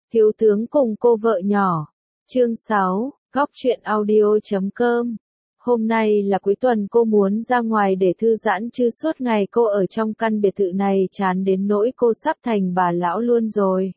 Thiếu tướng cùng cô vợ nhỏ. Chương 6, Góc truyện audio.com. Hôm nay là cuối tuần, cô muốn ra ngoài để thư giãn chứ suốt ngày cô ở trong căn biệt thự này chán đến nỗi cô sắp thành bà lão luôn rồi.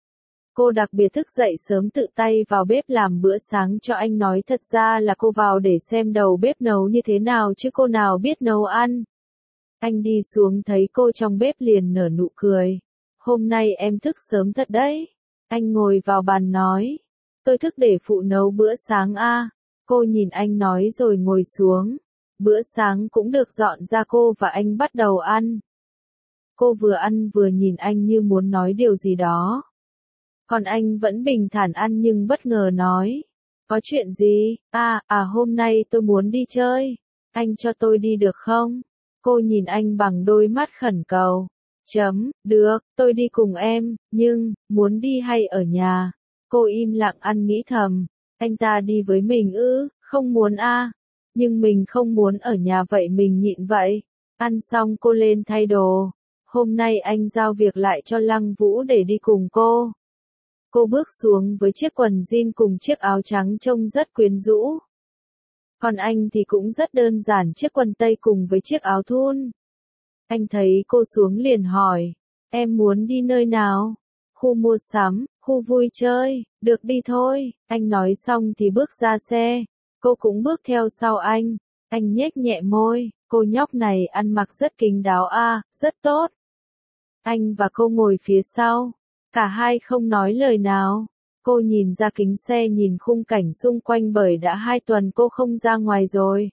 Cô đặc biệt thức dậy sớm tự tay vào bếp làm bữa sáng cho anh, nói thật ra là cô vào để xem đầu bếp nấu như thế nào chứ cô nào biết nấu ăn. Anh đi xuống thấy cô trong bếp liền nở nụ cười. Hôm nay em thức sớm thật đấy. Anh ngồi vào bàn nói. Tôi thức để phụ nấu bữa sáng à. Cô nhìn anh nói rồi ngồi xuống. Bữa sáng cũng được dọn ra, cô và anh bắt đầu ăn. Cô vừa ăn vừa nhìn anh như muốn nói điều gì đó. Còn anh vẫn bình thản ăn nhưng bất ngờ nói. Có chuyện gì? Hôm nay tôi muốn đi chơi. Anh cho tôi đi được không? Cô nhìn anh bằng đôi mắt khẩn cầu. Được, tôi đi cùng em, nhưng, muốn đi hay ở nhà? Cô im lặng ăn nghĩ thầm. Anh ta đi với mình ư? Không muốn à? Nhưng mình không muốn ở nhà vậy mình nhịn vậy. Ăn xong cô lên thay đồ. Hôm nay anh giao việc lại cho Lăng Vũ để đi cùng cô. Cô bước xuống với chiếc quần jean cùng chiếc áo trắng trông rất quyến rũ. Còn anh thì cũng rất đơn giản, chiếc quần tây cùng với chiếc áo thun. Anh thấy cô xuống liền hỏi, em muốn đi nơi nào? Khu mua sắm, khu vui chơi, được đi thôi. Anh nói xong thì bước ra xe. Cô cũng bước theo sau anh. Anh nhếch nhẹ môi, cô nhóc này ăn mặc rất kín đáo à, rất tốt. Anh và cô ngồi phía sau. Cả hai không nói lời nào. Cô nhìn ra kính xe nhìn khung cảnh xung quanh bởi đã 2 tuần cô không ra ngoài rồi.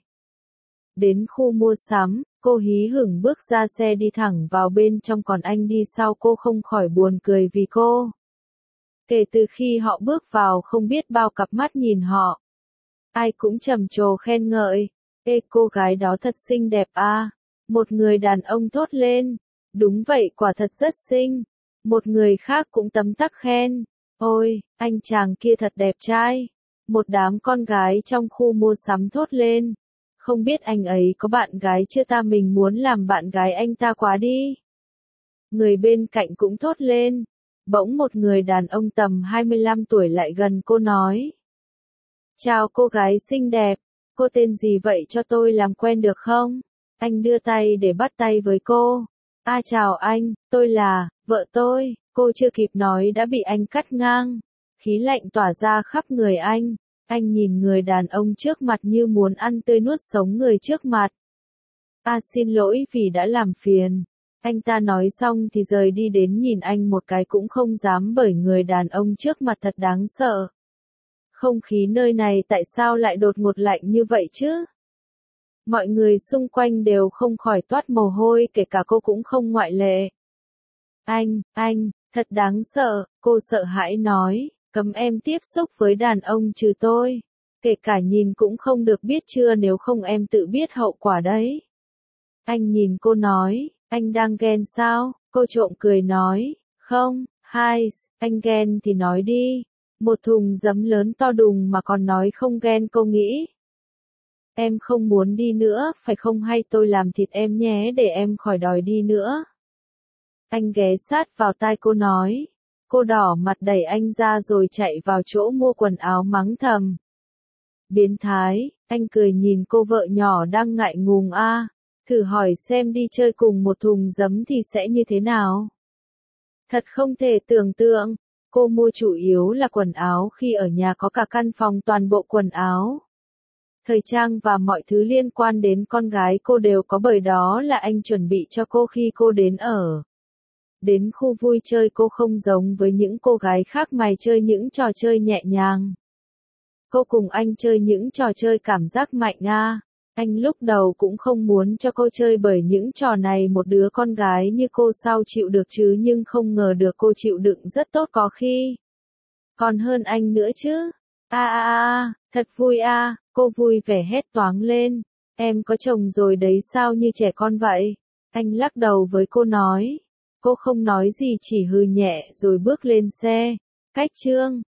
Đến khu mua sắm, cô hí hửng bước ra xe đi thẳng vào bên trong, còn anh đi sau cô không khỏi buồn cười vì cô. Kể từ khi họ bước vào không biết bao cặp mắt nhìn họ. Ai cũng trầm trồ khen ngợi. Ê, cô gái đó thật xinh đẹp à. Một người đàn ông thốt lên. Đúng vậy, quả thật rất xinh. Một người khác cũng tấm tắc khen. Ôi, anh chàng kia thật đẹp trai. Một đám con gái trong khu mua sắm thốt lên. Không biết anh ấy có bạn gái chưa ta, mình muốn làm bạn gái anh ta quá đi. Người bên cạnh cũng thốt lên. Bỗng một người đàn ông tầm 25 tuổi lại gần cô nói. Chào cô gái xinh đẹp, cô tên gì vậy cho tôi làm quen được không? Anh đưa tay để bắt tay với cô. Chào anh, tôi là, vợ tôi. Cô chưa kịp nói đã bị anh cắt ngang. Khí lạnh tỏa ra khắp người anh. Anh nhìn người đàn ông trước mặt như muốn ăn tươi nuốt sống người trước mặt. Xin lỗi vì đã làm phiền. Anh ta nói xong thì rời đi, đến nhìn anh một cái cũng không dám bởi người đàn ông trước mặt thật đáng sợ. Không khí nơi này tại sao lại đột ngột lạnh như vậy chứ? Mọi người xung quanh đều không khỏi toát mồ hôi, kể cả cô cũng không ngoại lệ. Anh, thật đáng sợ, cô sợ hãi nói, cấm em tiếp xúc với đàn ông trừ tôi. Kể cả nhìn cũng không được biết chưa, nếu không em tự biết hậu quả đấy. Anh nhìn cô nói, anh đang ghen sao? Cô trộm cười nói, không, anh ghen thì nói đi. Một thùng giấm lớn to đùng mà còn nói không ghen, cô nghĩ. Em không muốn đi nữa, phải không, hay tôi làm thịt em nhé để em khỏi đòi đi nữa. Anh ghé sát vào tai cô nói. Cô đỏ mặt đẩy anh ra rồi chạy vào chỗ mua quần áo mắng thầm. Biến thái, anh cười nhìn cô vợ nhỏ đang ngại ngùng thử hỏi xem đi chơi cùng một thùng giấm thì sẽ như thế nào. Thật không thể tưởng tượng, cô mua chủ yếu là quần áo, khi ở nhà có cả căn phòng toàn bộ quần áo. Thời trang và mọi thứ liên quan đến con gái cô đều có, bởi đó là anh chuẩn bị cho cô khi cô đến ở. Đến khu vui chơi cô không giống với những cô gái khác mày chơi những trò chơi nhẹ nhàng. Cô cùng anh chơi những trò chơi cảm giác mạnh Anh lúc đầu cũng không muốn cho cô chơi bởi những trò này một đứa con gái như cô sao chịu được chứ, nhưng không ngờ được cô chịu đựng rất tốt, có khi còn hơn anh nữa chứ. Thật vui cô vui vẻ hét toáng lên. Em có chồng rồi đấy sao như trẻ con vậy? Anh lắc đầu với cô nói. Cô không nói gì, chỉ hừ nhẹ rồi bước lên xe. Cách chương